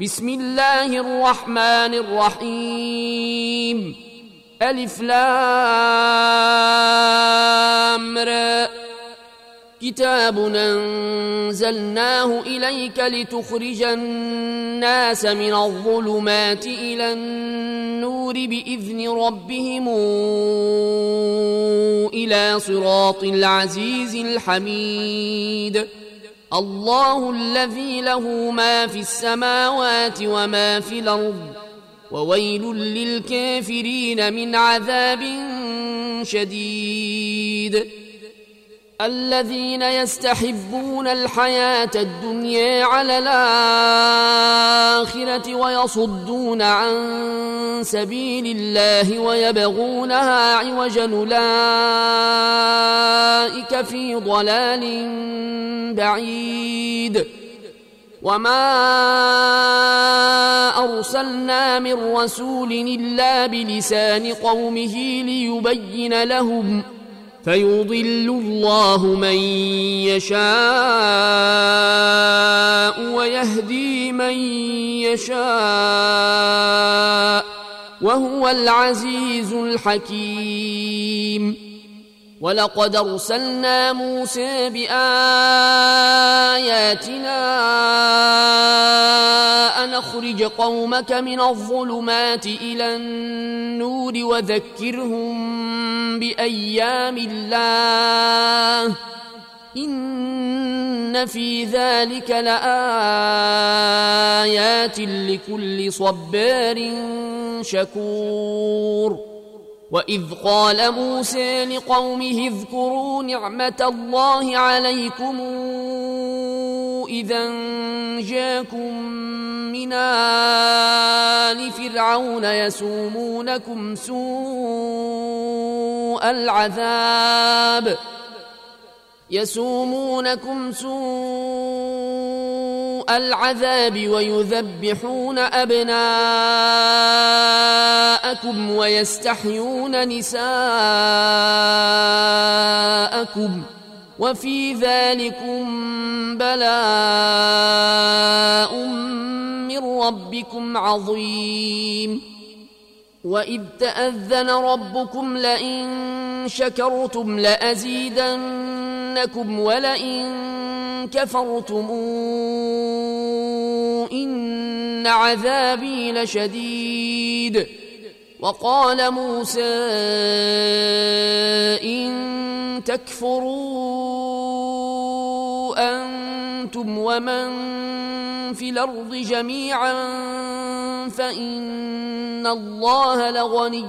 بسم الله الرحمن الرحيم ألف لام را كتاب أنزلناه إليك لتخرج الناس من الظلمات إلى النور بإذن ربهم إلى صراط العزيز الحميد الله الذي له ما في السماوات وما في الأرض وويل للكافرين من عذاب شديد الذين يستحبون الحياة الدنيا على الآخرة ويصدون عن سبيل الله ويبغونها عوجا أولئك في ضلال بعيد وما أرسلنا من رسول إلا بلسان قومه ليبين لهم فيضل الله من يشاء ويهدي من يشاء وهو العزيز الحكيم ولقد أرسلنا موسى بآياتنا أن أخرج قومك من الظلمات إلى النور وذكرهم بأيام الله إن في ذلك لآيات لكل صبار شكور وإذ قال موسى لقومه اذكروا نعمة الله عليكم إذا جاءكم من آل فرعون يسومونكم سوء العذاب ويذبحون أبناءكم ويستحيون نساءكم وفي ذلكم بلاء من ربكم عظيم وإذ تأذن ربكم لئن شكرتم لأزيدنكم ولئن كفرتم إن عذابي لشديد وقال موسى إن تكفروا أنتم ومن في الأرض جميعا فإن الله لغني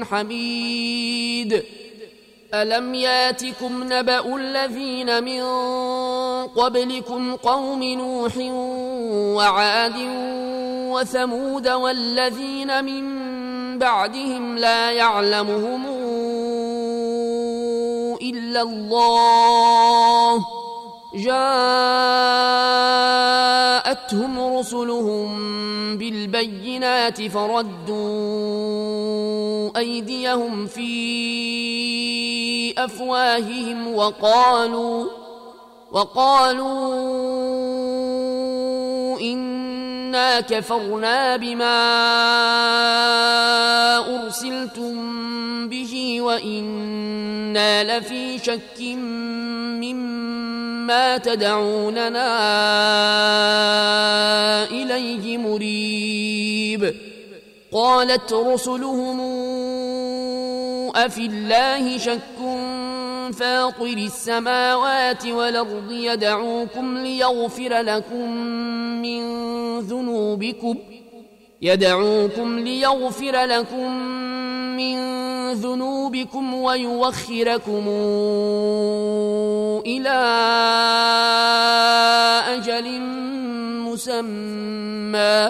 حميد ألم ياتكم نبأ الذين من قبلكم قوم نوح وعاد وثمود والذين من بعدهم لا يعلمهم إلا الله جاءتهم رسلهم بالبينات فردوا أيديهم في أفواههم وقالوا إنا كفرنا بما أرسلتم به وإنا لفي شك مما تدعوننا إليه مريب قالت رسلهم أفي الله شك فاطر السماوات والأرض يدعوكم ليغفر لكم من ذنوبكم ويوخركم إلى أجل مسمى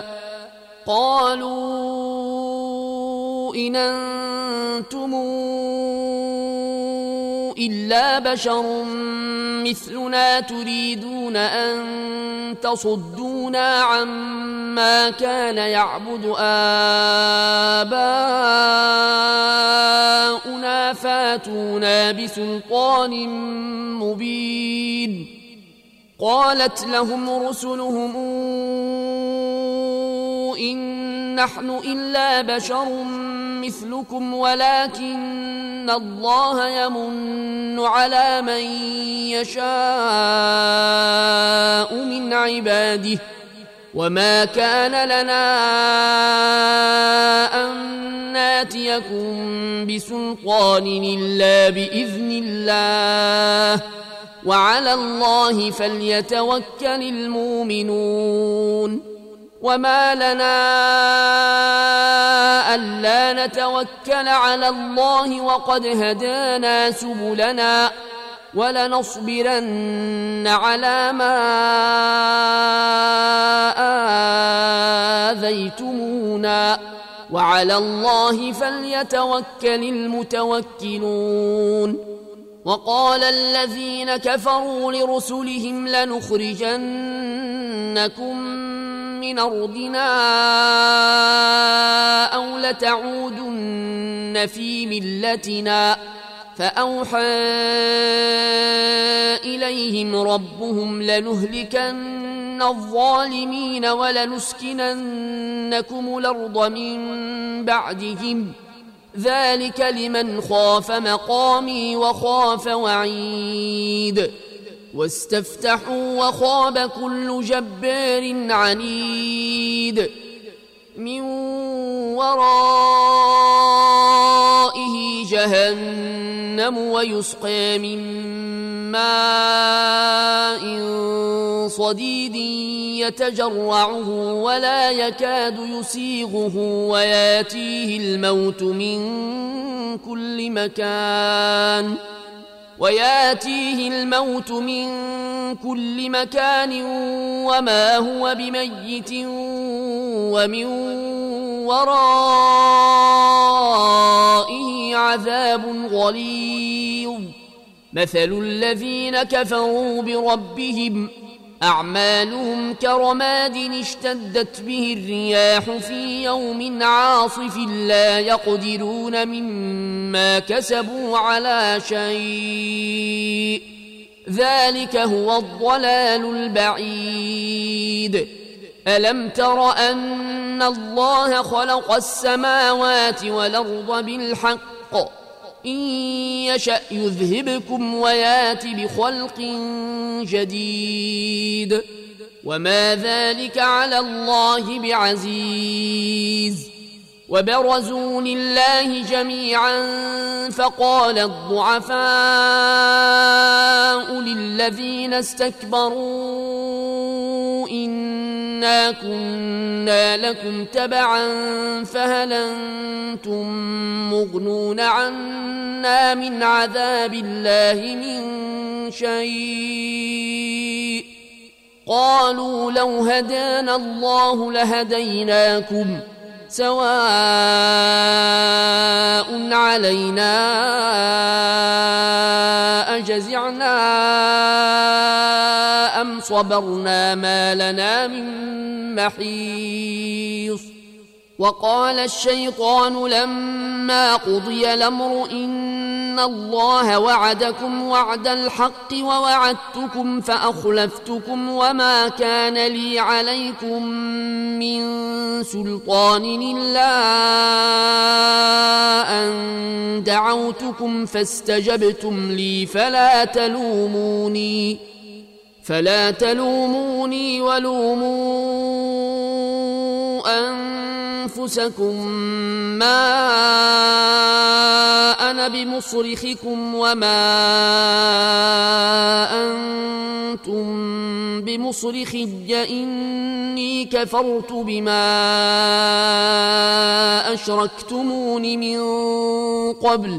قالوا إن أنتم إلا بشر مثلنا تريدون أن تصدونا عما كان يعبد آباؤنا فاتونا بسلطان مبين قالت لهم رسلهم نحن إلا بشر مثلكم ولكن الله يمن على من يشاء من عباده وما كان لنا أن ناتيكم بسلطان إلا بإذن الله وعلى الله فليتوكل المؤمنون وما لنا ألا نتوكل على الله وقد هدانا سبلنا ولنصبرن على ما آذيتمونا وعلى الله فليتوكل المتوكلون وقال الذين كفروا لرسلهم لنخرجنكم من أرضنا أو لتعودن في ملتنا فأوحى إليهم ربهم لنهلكن الظالمين ولنسكننكم الأرض من بعدهم ذلك لمن خاف مقامي وخاف وعيد واستفتحوا وخاب كل جبار عنيد من ورائه جهنم ويسقى من ماء صديد يتجرعه ولا يكاد يسيغه وياتيه الموت من كل مكان وما هو بميت ومن ورائه عذاب غليظ مثل الذين كفروا بربهم أعمالهم كرماد اشتدت به الرياح في يوم عاصف لا يقدرون مما كسبوا على شيء ذلك هو الضلال البعيد ألم تر أن الله خلق السماوات والأرض بالحق إن يشأ يذهبكم ويات بخلق جديد وما ذلك على الله بعزيز وبرزوا لله جميعا فقال الضعفاء للذين استكبروا إنا كنا لكم تبعا فهل أنتم مغنون عنا من عذاب الله من شيء قالوا لو هدانا الله لهديناكم سواء علينا أجزعنا أم صبرنا ما لنا من محيص وقال الشيطان لما قضي الأمر إن الله وعدكم وعد الحق ووعدتكم فأخلفتكم وما كان لي عليكم من سلطان إلا أن دعوتكم فاستجبتم لي فلا تلوموني ولوموا أنفسكم ما أنا بمصرخكم وما أنتم بمصرخي إني كفرت بما أشركتمون من قبل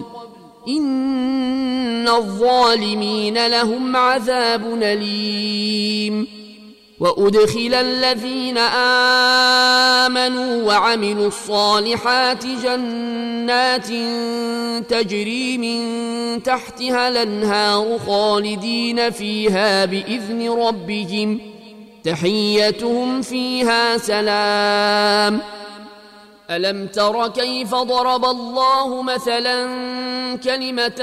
إن الظالمين لهم عذاب أليم وأدخل الذين آمنوا وعملوا الصالحات جنات تجري من تحتها الأنهار خالدين فيها بإذن ربهم تحيتهم فيها سلام ألم تر كيف ضرب الله مثلا كلمة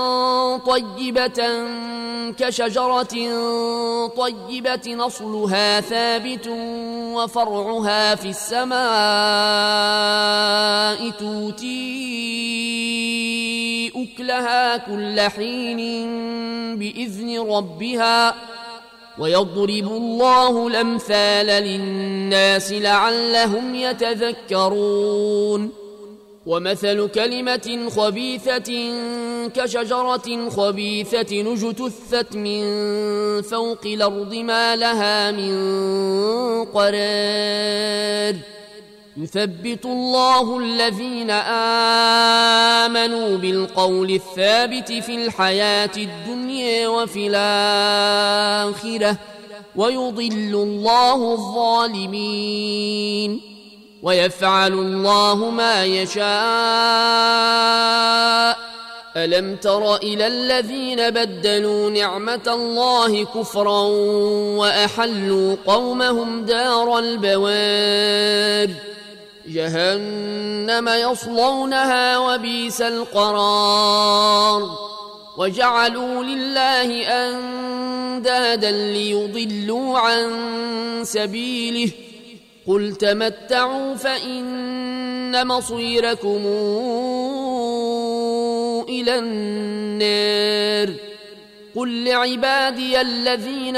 طيبة كشجرة طيبة أصلها ثابت وفرعها في السماء تؤتي أكلها كل حين بإذن ربها ويضرب الله الأمثال للناس لعلهم يتذكرون ومثل كلمة خبيثة كشجرة خبيثة اجتثت من فوق الأرض ما لها من قرار يثبت الله الذين آمنوا بالقول الثابت في الحياة الدنيا وفي الآخرة ويضل الله الظالمين ويفعل الله ما يشاء ألم تر إلى الذين بدلوا نعمة الله كفرا وأحلوا قومهم دار البوار جهنم يصلونها وبئس القرار وجعلوا لله أندادا ليضلوا عن سبيله قل تمتعوا فإن مصيركم إلى النار قل لعبادي الذين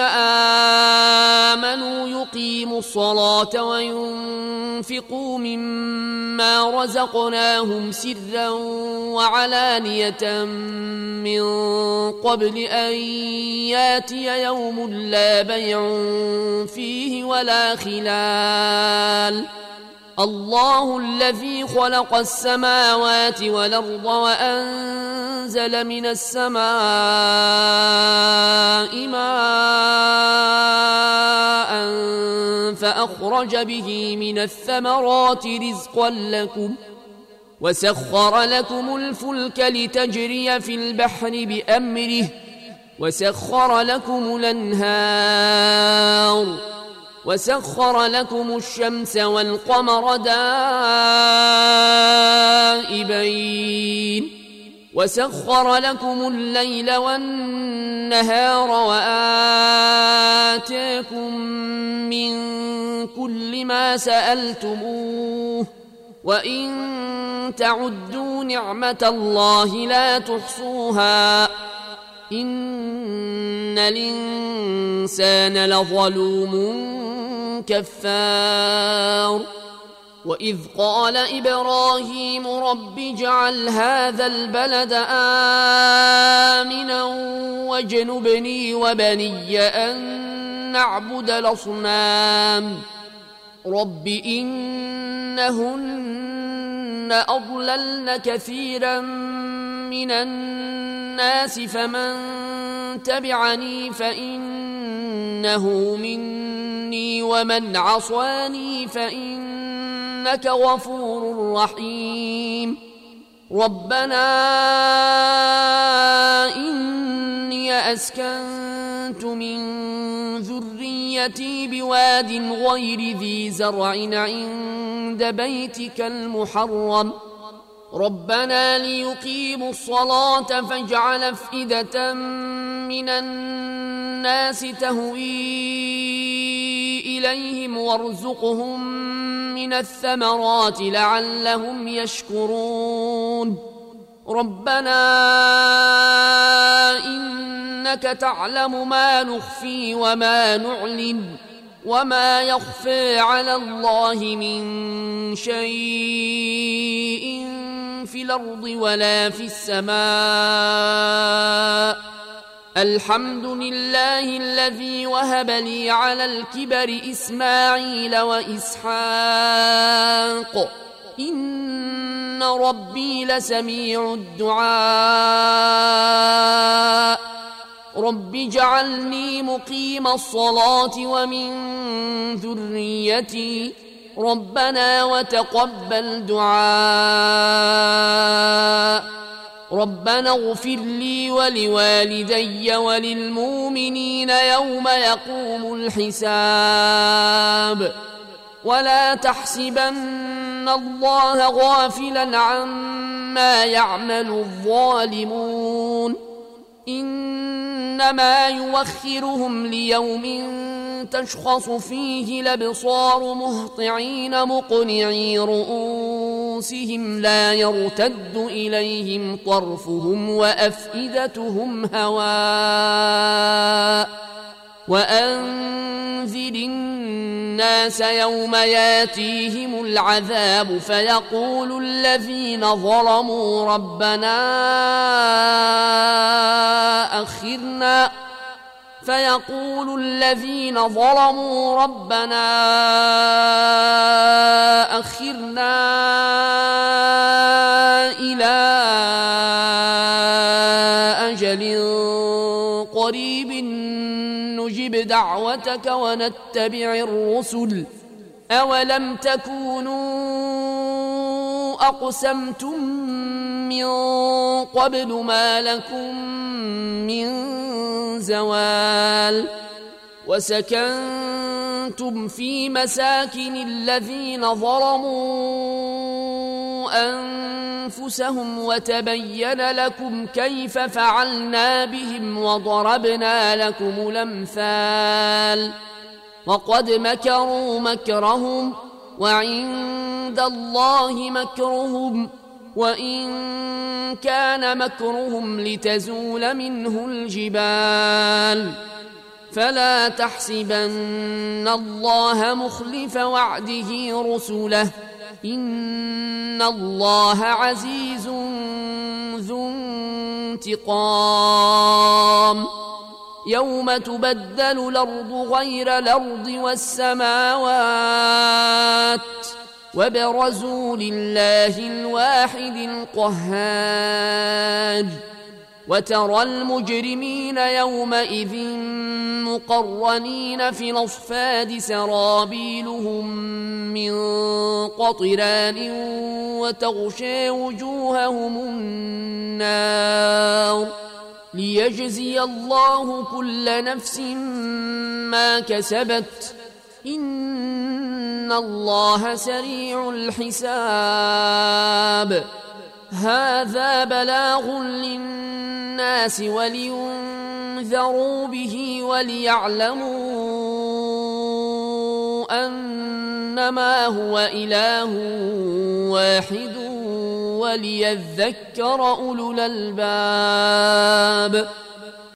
آمنوا يقيموا الصلاة وينفقوا مما رزقناهم سرا وعلانية من قبل أن ياتي يوم لا بيع فيه ولا خلال الله الذي خلق السماوات والأرض وأنزل من السماء ماء فأخرج به من الثمرات رزقا لكم وسخر لكم الفلك لتجري في البحر بأمره وسخر لكم الأنهار وسخر لكم الشمس والقمر دائبين وسخر لكم الليل والنهار وآتاكم من كل ما سألتموه وإن تعدوا نعمة الله لا تحصوها إن الإنسان لظلوم كفار وإذ قال إبراهيم رب اجعل هذا البلد آمنا واجنبني وبني أن نعبد الأصنام رب إنهن أضللن كثيرا من الناس فمن تبعني فإنه مني ومن عصاني فإنك غفور رحيم ربنا إني أسكنت من ذريتي بواد غير ذي زرع عند بيتك المحرم ربنا ليقيموا الصلاة فاجعل أفئدة من الناس تهوي إليهم وارزقهم من الثمرات لعلهم يشكرون ربنا إنك تعلم ما نخفي وما نعلن وما يخفى على الله من شيء في الأرض ولا في السماء الحمد لله الذي وهب لي على الكبر إسماعيل وإسحاق إن ربي لسميع الدعاء رب اجعلني مقيم الصلاة ومن ذريتي ربنا وتقبل دعاء ربنا اغفر لي ولوالدي وللمؤمنين يوم يقوم الحساب ولا تحسبن الله غافلا عما يعمل الظالمون إنما يوخرهم ليوم تشخص فيه الأبصار مهطعين مقنعي رؤوسهم لا يرتد إليهم طرفهم وأفئدتهم هواء وأنذر الناس يوم ياتيهم العذاب فيقول الذين ظلموا ربنا أخرنا إلى أجل قريب نجب دعوتك ونتبع الرسل أولم تكونوا أقسمتم من قبل ما لكم من زوال وسكنتم في مساكن الذين ظلموا أنفسهم وتبين لكم كيف فعلنا بهم وضربنا لكم الأمثال وقد مكروا مكرهم وعند الله مكرهم وإن كان مكرهم لتزول منه الجبال فلا تحسبن الله مخلف وعده رسله إن الله عزيز ذو انتقام يوم تبدل الأرض غير الأرض والسماوات وبرزوا لله الواحد القهار وترى المجرمين يومئذ مقرنين في الأصفاد سرابيلهم من قطران وتغشى وجوههم النار ليجزي الله كل نفس ما كسبت إن الله سريع الحساب هذا بلاغ للناس ولينذروا به وليعلموا أنما هو إله واحد وليذكر أولو الألباب